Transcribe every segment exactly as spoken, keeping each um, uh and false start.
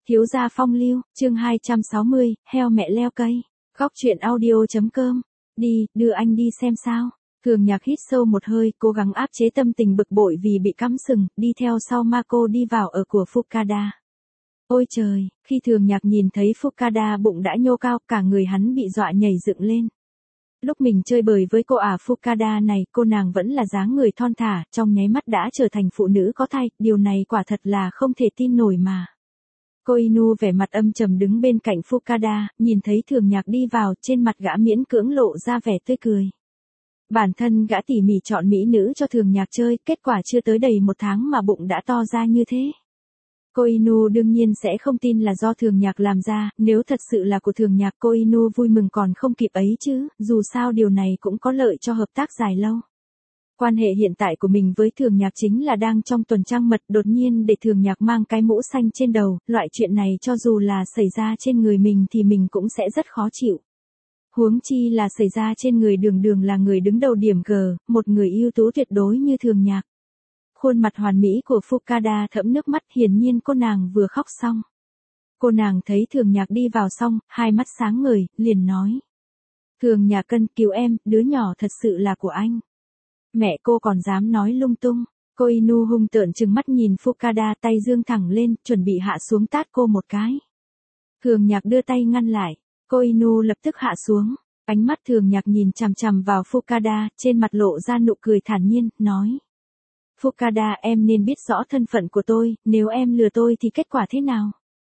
Thiếu gia phong lưu, chương hai trăm sáu mươi, heo mẹ leo cây. Góc truyện audio.com. Đi, đưa anh đi xem sao. Thường Nhạc hít sâu một hơi, cố gắng áp chế tâm tình bực bội vì bị cắm sừng, đi theo sau Mako đi vào ở của Fukada. Ôi trời, khi Thường Nhạc nhìn thấy Fukada bụng đã nhô cao, cả người hắn bị dọa nhảy dựng lên. Lúc mình chơi bời với cô ả Fukada này, cô nàng vẫn là dáng người thon thả, trong nháy mắt đã trở thành phụ nữ có thai, điều này quả thật là không thể tin nổi mà. Cô Inu vẻ mặt âm trầm đứng bên cạnh Fukada, nhìn thấy Thường Nhạc đi vào, trên mặt gã miễn cưỡng lộ ra vẻ tươi cười. Bản thân gã tỉ mỉ chọn mỹ nữ cho Thường Nhạc chơi, kết quả chưa tới đầy một tháng mà bụng đã to ra như thế. Cô Inu đương nhiên sẽ không tin là do Thường Nhạc làm ra, nếu thật sự là của Thường Nhạc cô Inu vui mừng còn không kịp ấy chứ, dù sao điều này cũng có lợi cho hợp tác dài lâu. Quan hệ hiện tại của mình với Thường Nhạc chính là đang trong tuần trăng mật, đột nhiên để Thường Nhạc mang cái mũ xanh trên đầu, loại chuyện này cho dù là xảy ra trên người mình thì mình cũng sẽ rất khó chịu. Huống chi là xảy ra trên người Đường Đường là người đứng đầu điểm G, một người ưu tú tuyệt đối như Thường Nhạc. Khuôn mặt hoàn mỹ của Fukada thẫm nước mắt, hiển nhiên cô nàng vừa khóc xong. Cô nàng thấy Thường Nhạc đi vào xong, hai mắt sáng ngời, liền nói. Thường Nhạc cân cứu em, đứa nhỏ thật sự là của anh. Mẹ cô còn dám nói lung tung. Cô Inu hung tợn trừng mắt nhìn Fukada, tay dương thẳng lên, chuẩn bị hạ xuống tát cô một cái. Thường Nhạc đưa tay ngăn lại. Cô Inu lập tức hạ xuống. Ánh mắt Thường Nhạc nhìn chằm chằm vào Fukada, trên mặt lộ ra nụ cười thản nhiên, nói. Fukada, em nên biết rõ thân phận của tôi, nếu em lừa tôi thì kết quả thế nào?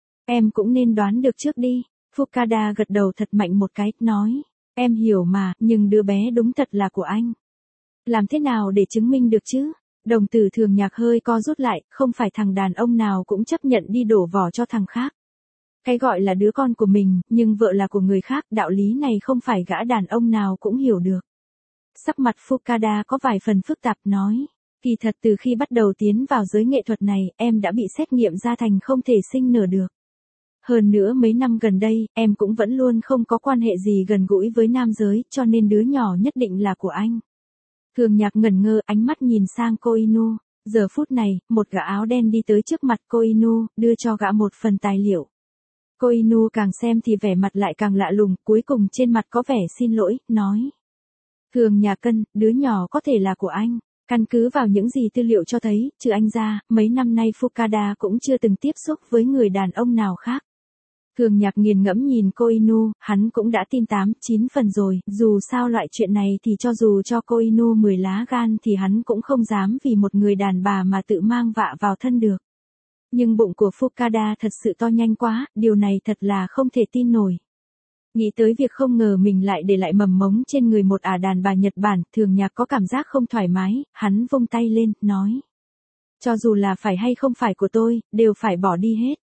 Em cũng nên đoán được trước đi. Fukada gật đầu thật mạnh một cái, nói. Em hiểu mà, nhưng đứa bé đúng thật là của anh. Làm thế nào để chứng minh được chứ? Đồng tử Thường Nhạc hơi co rút lại, không phải thằng đàn ông nào cũng chấp nhận đi đổ vỏ cho thằng khác. Cái gọi là đứa con của mình, nhưng vợ là của người khác, đạo lý này không phải gã đàn ông nào cũng hiểu được. Sắc mặt Fukada có vài phần phức tạp, nói. Kỳ thật từ khi bắt đầu tiến vào giới nghệ thuật này, em đã bị xét nghiệm ra thành không thể sinh nở được. Hơn nữa mấy năm gần đây, em cũng vẫn luôn không có quan hệ gì gần gũi với nam giới, cho nên đứa nhỏ nhất định là của anh. Thường Nhạc ngẩn ngơ, ánh mắt nhìn sang cô Inu. Giờ phút này, một gã áo đen đi tới trước mặt cô Inu, đưa cho gã một phần tài liệu. Cô Inu càng xem thì vẻ mặt lại càng lạ lùng, cuối cùng trên mặt có vẻ xin lỗi, nói. Thường Nhạc cân, đứa nhỏ có thể là của anh. Căn cứ vào những gì tư liệu cho thấy, trừ anh ra, mấy năm nay Fukada cũng chưa từng tiếp xúc với người đàn ông nào khác. Thường Nhạc nghiền ngẫm nhìn cô Inu, hắn cũng đã tin tám, chín phần rồi, dù sao loại chuyện này thì cho dù cho cô Inu mười lá gan thì hắn cũng không dám vì một người đàn bà mà tự mang vạ vào thân được. Nhưng bụng của Fukada thật sự to nhanh quá, điều này thật là không thể tin nổi. Nghĩ tới việc không ngờ mình lại để lại mầm mống trên người một ả đàn bà Nhật Bản, Thường Nhạc có cảm giác không thoải mái, hắn vung tay lên, nói. Cho dù là phải hay không phải của tôi, đều phải bỏ đi hết.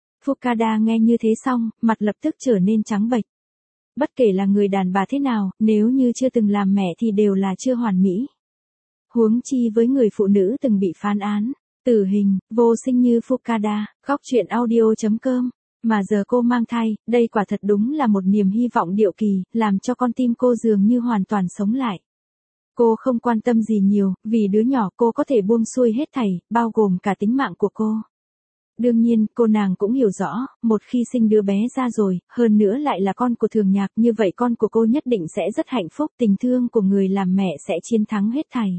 Fukada nghe như thế xong, mặt lập tức trở nên trắng bệch. Bất kể là người đàn bà thế nào, nếu như chưa từng làm mẹ thì đều là chưa hoàn mỹ. Huống chi với người phụ nữ từng bị phán án, tử hình, vô sinh như Fukada, góc truyện audio.com. Mà giờ cô mang thai, đây quả thật đúng là một niềm hy vọng diệu kỳ, làm cho con tim cô dường như hoàn toàn sống lại. Cô không quan tâm gì nhiều, vì đứa nhỏ cô có thể buông xuôi hết thảy, bao gồm cả tính mạng của cô. Đương nhiên, cô nàng cũng hiểu rõ, một khi sinh đứa bé ra rồi, hơn nữa lại là con của Thường Nhạc, như vậy con của cô nhất định sẽ rất hạnh phúc, tình thương của người làm mẹ sẽ chiến thắng hết thảy.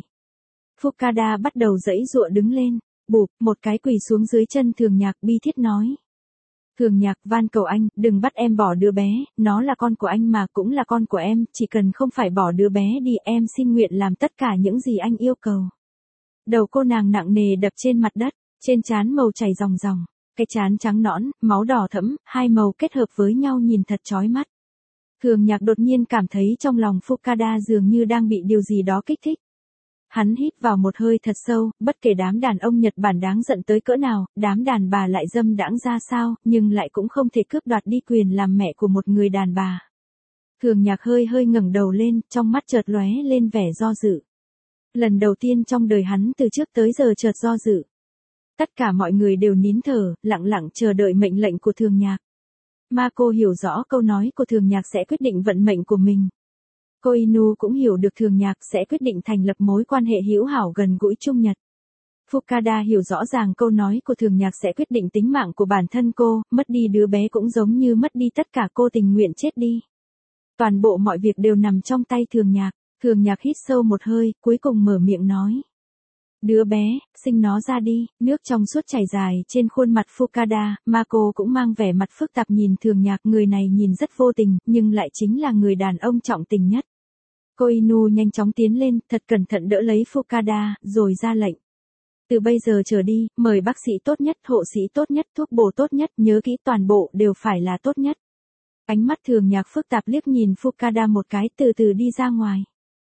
Fukada bắt đầu giãy giụa đứng lên, bụp, một cái quỳ xuống dưới chân Thường Nhạc, bi thiết nói. Thường Nhạc, van cầu anh, đừng bắt em bỏ đứa bé, nó là con của anh mà cũng là con của em, chỉ cần không phải bỏ đứa bé đi, em xin nguyện làm tất cả những gì anh yêu cầu. Đầu cô nàng nặng nề đập trên mặt đất, trên trán màu chảy ròng ròng, cái trán trắng nõn, máu đỏ thẫm, hai màu kết hợp với nhau nhìn thật chói mắt. Thường Nhạc đột nhiên cảm thấy trong lòng Fukada dường như đang bị điều gì đó kích thích. Hắn hít vào một hơi thật sâu, bất kể đám đàn ông Nhật Bản đáng giận tới cỡ nào, đám đàn bà lại dâm đãng ra sao, nhưng lại cũng không thể cướp đoạt đi quyền làm mẹ của một người đàn bà. Thường Nhạc hơi hơi ngẩng đầu lên, trong mắt chợt lóe lên vẻ do dự. Lần đầu tiên trong đời hắn từ trước tới giờ chợt do dự. Tất cả mọi người đều nín thở, lặng lặng chờ đợi mệnh lệnh của Thường Nhạc. Mako hiểu rõ câu nói của Thường Nhạc sẽ quyết định vận mệnh của mình. Cô Inu cũng hiểu được Thường Nhạc sẽ quyết định thành lập mối quan hệ hữu hảo gần gũi Trung Nhật. Fukada hiểu rõ ràng câu nói của Thường Nhạc sẽ quyết định tính mạng của bản thân cô, mất đi đứa bé cũng giống như mất đi tất cả, cô tình nguyện chết đi. Toàn bộ mọi việc đều nằm trong tay Thường Nhạc. Thường Nhạc hít sâu một hơi, cuối cùng mở miệng nói. Đứa bé, sinh nó ra đi. Nước trong suốt chảy dài trên khuôn mặt Fukada, mà cô cũng mang vẻ mặt phức tạp nhìn Thường Nhạc. Người này nhìn rất vô tình, nhưng lại chính là người đàn ông trọng tình nhất. Cô Inu nhanh chóng tiến lên, thật cẩn thận đỡ lấy Fukada, rồi ra lệnh. Từ bây giờ trở đi, mời bác sĩ tốt nhất, hộ sĩ tốt nhất, thuốc bổ tốt nhất, nhớ kỹ toàn bộ đều phải là tốt nhất. Ánh mắt Thường Nhạc phức tạp liếc nhìn Fukada một cái, từ từ đi ra ngoài.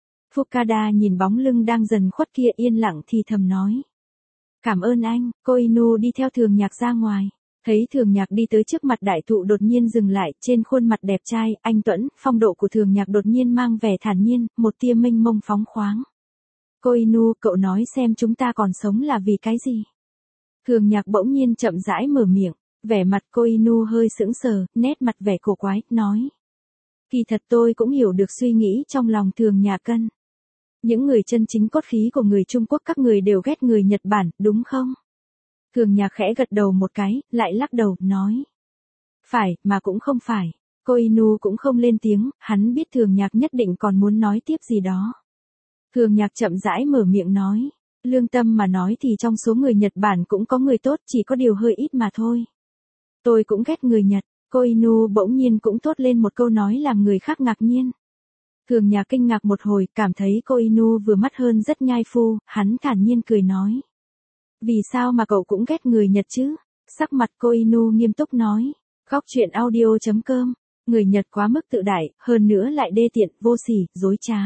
Fukada nhìn bóng lưng đang dần khuất kia, yên lặng thì thầm nói. Cảm ơn anh. Cô Inu đi theo Thường Nhạc ra ngoài. Thấy Thường Nhạc đi tới trước mặt đại thụ đột nhiên dừng lại, trên khuôn mặt đẹp trai, anh tuẫn, phong độ của Thường Nhạc đột nhiên mang vẻ thản nhiên, một tia mênh mông phóng khoáng. Cô Inu, cậu nói xem chúng ta còn sống là vì cái gì? Thường Nhạc bỗng nhiên chậm rãi mở miệng, vẻ mặt cô Inu hơi sững sờ, nét mặt vẻ cổ quái, nói. Kỳ thật tôi cũng hiểu được suy nghĩ trong lòng Thường Nhạc Cân. Những người chân chính cốt khí của người Trung Quốc các người đều ghét người Nhật Bản, đúng không? Thường Nhạc khẽ gật đầu một cái, lại lắc đầu, nói. Phải, mà cũng không phải. Cô Inu cũng không lên tiếng, hắn biết Thường Nhạc nhất định còn muốn nói tiếp gì đó. Thường Nhạc chậm rãi mở miệng nói. Lương tâm mà nói thì trong số người Nhật Bản cũng có người tốt, chỉ có điều hơi ít mà thôi. Tôi cũng ghét người Nhật. Cô Inu bỗng nhiên cũng thốt lên một câu nói làm người khác ngạc nhiên. Thường Nhạc kinh ngạc một hồi, cảm thấy cô Inu vừa mắt hơn rất nhai phu, hắn thản nhiên cười nói. Vì sao mà cậu cũng ghét người Nhật chứ? Sắc mặt cô Inu nghiêm túc nói. Góc truyện audio chấm com. Người Nhật quá mức tự đại, hơn nữa lại đê tiện, vô sỉ, dối trá.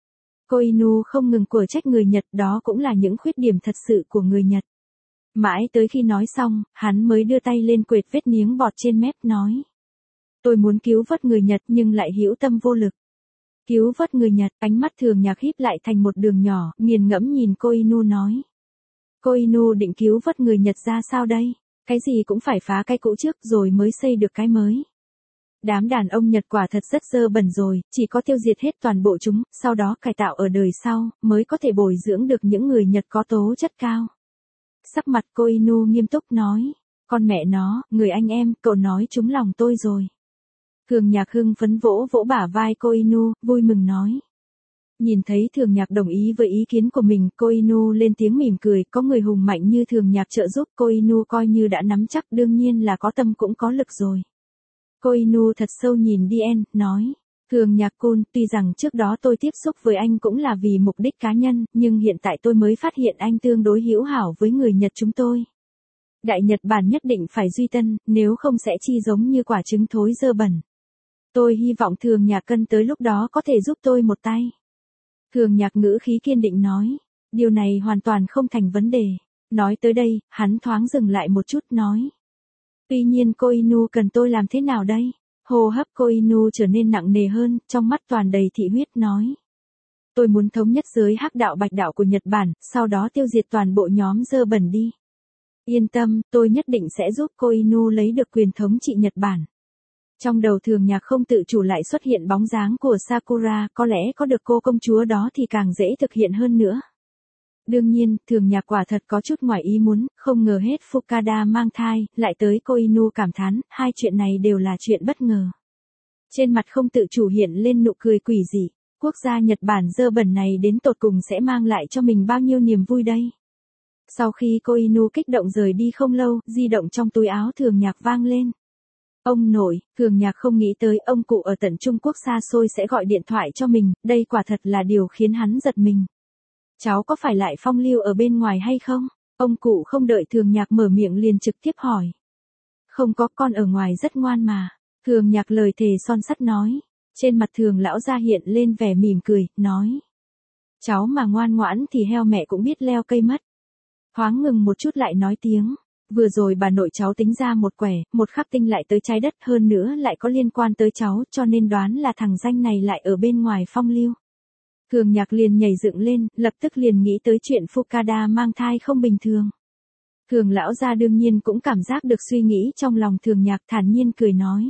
Cô Inu không ngừng quở trách người Nhật, đó cũng là những khuyết điểm thật sự của người Nhật. Mãi tới khi nói xong, hắn mới đưa tay lên quệt vết miếng bọt trên mép, nói. Tôi muốn cứu vớt người Nhật nhưng lại hữu tâm vô lực. Cứu vớt người Nhật, ánh mắt Thường Nhạc híp lại thành một đường nhỏ, nghiền ngẫm nhìn cô Inu nói. Cô Inu định cứu vớt người Nhật ra sao đây? Cái gì cũng phải phá cái cũ trước rồi mới xây được cái mới. Đám đàn ông Nhật quả thật rất dơ bẩn rồi, chỉ có tiêu diệt hết toàn bộ chúng, sau đó cải tạo ở đời sau, mới có thể bồi dưỡng được những người Nhật có tố chất cao. Sắc mặt cô Inu nghiêm túc nói. Con mẹ nó, người anh em, cậu nói trúng lòng tôi rồi. Thường Nhạc hưng phấn vỗ vỗ bả vai cô Inu, vui mừng nói. Nhìn thấy Thường Nhạc đồng ý với ý kiến của mình, cô Inu lên tiếng mỉm cười, có người hùng mạnh như Thường Nhạc trợ giúp, cô Inu coi như đã nắm chắc, đương nhiên là có tâm cũng có lực rồi. Cô Inu thật sâu nhìn Dien, nói. Thường Nhạc Kun, tuy rằng trước đó tôi tiếp xúc với anh cũng là vì mục đích cá nhân, nhưng hiện tại tôi mới phát hiện anh tương đối hữu hảo với người Nhật chúng tôi. Đại Nhật Bản nhất định phải duy tân, nếu không sẽ chi giống như quả trứng thối dơ bẩn. Tôi hy vọng Thường Nhạc Cân tới lúc đó có thể giúp tôi một tay. Thường Nhạc ngữ khí kiên định nói. Điều này hoàn toàn không thành vấn đề. Nói tới đây, hắn thoáng dừng lại một chút nói. Tuy nhiên cô Inu cần tôi làm thế nào đây? Hô hấp cô Inu trở nên nặng nề hơn, trong mắt toàn đầy thị huyết, nói. Tôi muốn thống nhất giới hắc đạo bạch đạo của Nhật Bản, sau đó tiêu diệt toàn bộ nhóm dơ bẩn đi. Yên tâm, tôi nhất định sẽ giúp cô Inu lấy được quyền thống trị Nhật Bản. Trong đầu Thường Nhạc không tự chủ lại xuất hiện bóng dáng của Sakura, có lẽ có được cô công chúa đó thì càng dễ thực hiện hơn nữa. Đương nhiên, Thường Nhạc quả thật có chút ngoài ý muốn, không ngờ hết Fukada mang thai, lại tới cô Inu cảm thán, hai chuyện này đều là chuyện bất ngờ. Trên mặt không tự chủ hiện lên nụ cười quỷ dị, quốc gia Nhật Bản dơ bẩn này đến tột cùng sẽ mang lại cho mình bao nhiêu niềm vui đây. Sau khi cô Inu kích động rời đi không lâu, di động trong túi áo Thường Nhạc vang lên. Ông nội, Thường Nhạc không nghĩ tới ông cụ ở tận Trung Quốc xa xôi sẽ gọi điện thoại cho mình, đây quả thật là điều khiến hắn giật mình. Cháu có phải lại phong lưu ở bên ngoài hay không? Ông cụ không đợi Thường Nhạc mở miệng liền trực tiếp hỏi. Không có, con ở ngoài rất ngoan mà. Thường Nhạc lời thề son sắt nói. Trên mặt Thường lão gia hiện lên vẻ mỉm cười, nói. Cháu mà ngoan ngoãn thì heo mẹ cũng biết leo cây mất. Thoáng ngừng một chút lại nói tiếng. Vừa rồi bà nội cháu tính ra một quẻ, một khắc tinh lại tới trái đất, hơn nữa lại có liên quan tới cháu, cho nên đoán là thằng danh này lại ở bên ngoài phong lưu. Thường Nhạc liền nhảy dựng lên, lập tức liền nghĩ tới chuyện Fukada mang thai không bình thường. Thường lão gia đương nhiên cũng cảm giác được suy nghĩ trong lòng Thường Nhạc, thản nhiên cười nói.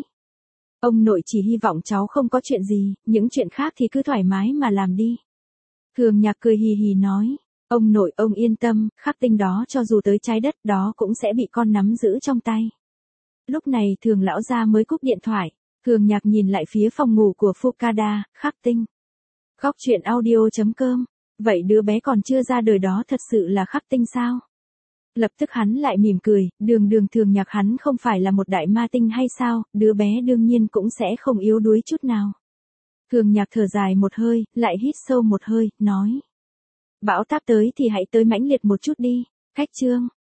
Ông nội chỉ hy vọng cháu không có chuyện gì, những chuyện khác thì cứ thoải mái mà làm đi. Thường Nhạc cười hì hì nói. Ông nội ông yên tâm, khắc tinh đó cho dù tới trái đất đó cũng sẽ bị con nắm giữ trong tay. Lúc này Thường lão gia mới cúp điện thoại, Thường Nhạc nhìn lại phía phòng ngủ của Fukada, khắc tinh. Góc truyện audio.com, vậy đứa bé còn chưa ra đời đó thật sự là khắc tinh sao? Lập tức hắn lại mỉm cười, đường đường Thường Nhạc hắn không phải là một đại ma tinh hay sao, đứa bé đương nhiên cũng sẽ không yếu đuối chút nào. Thường Nhạc thở dài một hơi, lại hít sâu một hơi, nói. Bão táp tới thì hãy tới mãnh liệt một chút đi, cách chương.